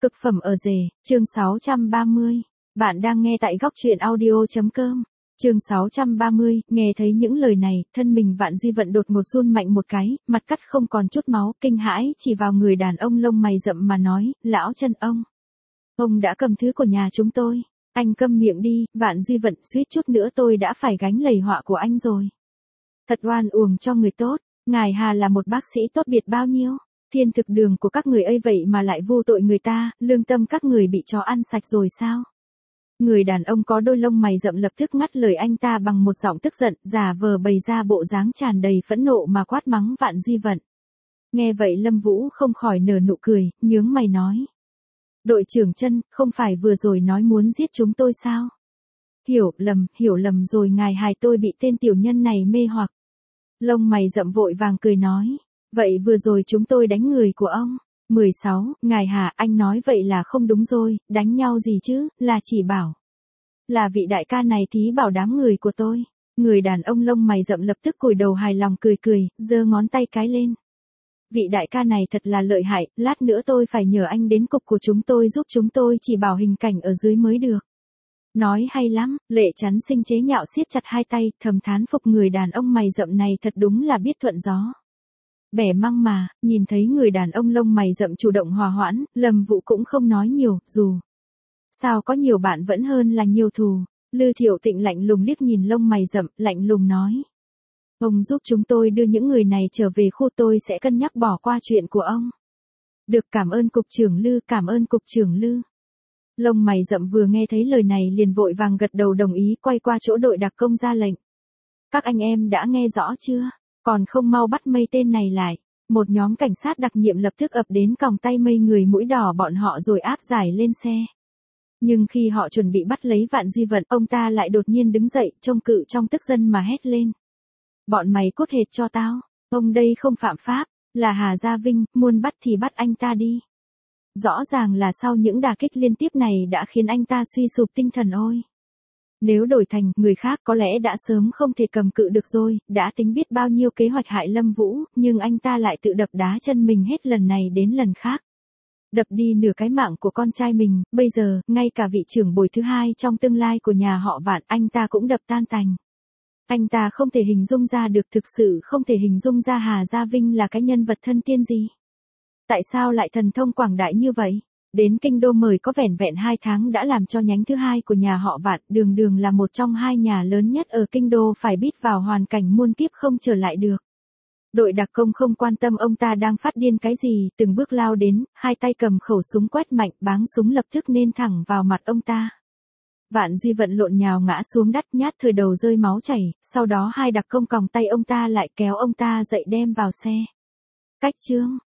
Cực phẩm ở rể, chương 630. Bạn đang nghe tại góc truyện audio.com. Chương 630, nghe thấy những lời này, thân mình Vạn Duy Vận đột ngột run mạnh một cái, mặt cắt không còn chút máu, kinh hãi chỉ vào người đàn ông lông mày rậm mà nói, lão chân ông đã cầm thứ của nhà chúng tôi. Anh câm miệng đi, Vạn Duy Vận, suýt chút nữa tôi đã phải gánh lầy họa của anh rồi. Thật oan uổng cho người tốt, ngài Hà là một bác sĩ tốt biệt bao nhiêu. Thiên thực đường của các người ấy vậy mà lại vô tội người ta, lương tâm các người bị chó ăn sạch rồi sao? Người đàn ông có đôi lông mày rậm lập tức ngắt lời anh ta bằng một giọng tức giận, giả vờ bày ra bộ dáng tràn đầy phẫn nộ mà quát mắng Vạn Duy Vận. Nghe vậy Lâm Vũ không khỏi nở nụ cười, nhướng mày nói. Đội trưởng Chân, không phải vừa rồi nói muốn giết chúng tôi sao? Hiểu lầm rồi, ngài hài tôi bị tên tiểu nhân này mê hoặc. Lông mày rậm vội vàng cười nói. Vậy vừa rồi chúng tôi đánh người của ông. 16, ngài Hà, anh nói vậy là không đúng rồi, đánh nhau gì chứ, là chỉ bảo. Là vị đại ca này thí bảo đám người của tôi. Người đàn ông lông mày rậm lập tức cúi đầu hài lòng cười, giơ ngón tay cái lên. Vị đại ca này thật là lợi hại, lát nữa tôi phải nhờ anh đến cục của chúng tôi giúp chúng tôi chỉ bảo hình cảnh ở dưới mới được. Nói hay lắm, Lệ Chắn Sinh chế nhạo siết chặt hai tay, thầm thán phục người đàn ông mày rậm này thật đúng là biết thuận gió. Bẻ măng mà, nhìn thấy người đàn ông lông mày rậm chủ động hòa hoãn, Lâm Vũ cũng không nói nhiều, dù sao có nhiều bạn vẫn hơn là nhiều thù. Lư Thiệu Tịnh lạnh lùng liếc nhìn lông mày rậm, lạnh lùng nói. Ông giúp chúng tôi đưa những người này trở về khu, tôi sẽ cân nhắc bỏ qua chuyện của ông. Được, cảm ơn cục trưởng Lư, cảm ơn cục trưởng Lư. Lông mày rậm vừa nghe thấy lời này liền vội vàng gật đầu đồng ý, quay qua chỗ đội đặc công ra lệnh. Các anh em đã nghe rõ chưa? Còn không mau bắt mây tên này lại. Một nhóm cảnh sát đặc nhiệm lập tức ập đến còng tay mây người mũi đỏ bọn họ rồi áp giải lên xe. Nhưng khi họ chuẩn bị bắt lấy Vạn Duy Vận, ông ta lại đột nhiên đứng dậy, trông cự trong tức giận mà hét lên. Bọn mày cút hệt cho tao, ông đây không phạm pháp, là Hà Gia Vinh, muốn bắt thì bắt anh ta đi. Rõ ràng là sau những đả kích liên tiếp này đã khiến anh ta suy sụp tinh thần ôi. Nếu đổi thành người khác có lẽ đã sớm không thể cầm cự được rồi, đã tính biết bao nhiêu kế hoạch hại Lâm Vũ, nhưng anh ta lại tự đập đá chân mình hết lần này đến lần khác. Đập đi nửa cái mạng của con trai mình, bây giờ, ngay cả vị trưởng bồi thứ hai trong tương lai của nhà họ Vạn anh ta cũng đập tan tành. Anh ta không thể hình dung ra được, thực sự không thể hình dung ra Hà Gia Vinh là cái nhân vật thân tiên gì. Tại sao lại thần thông quảng đại như vậy? Đến kinh đô mời có vẻn vẹn 2 tháng đã làm cho nhánh thứ hai của nhà họ Vạn, đường là một trong hai nhà lớn nhất ở kinh đô phải biết vào hoàn cảnh muôn kiếp không trở lại được. Đội đặc công không quan tâm ông ta đang phát điên cái gì, từng bước lao đến, hai tay cầm khẩu súng quét mạnh, báng súng lập tức nên thẳng vào mặt ông ta. Vạn Duy Vận lộn nhào ngã xuống đất, nhát thời đầu rơi máu chảy, sau đó hai đặc công còng tay ông ta lại kéo ông ta dậy đem vào xe. Cách chương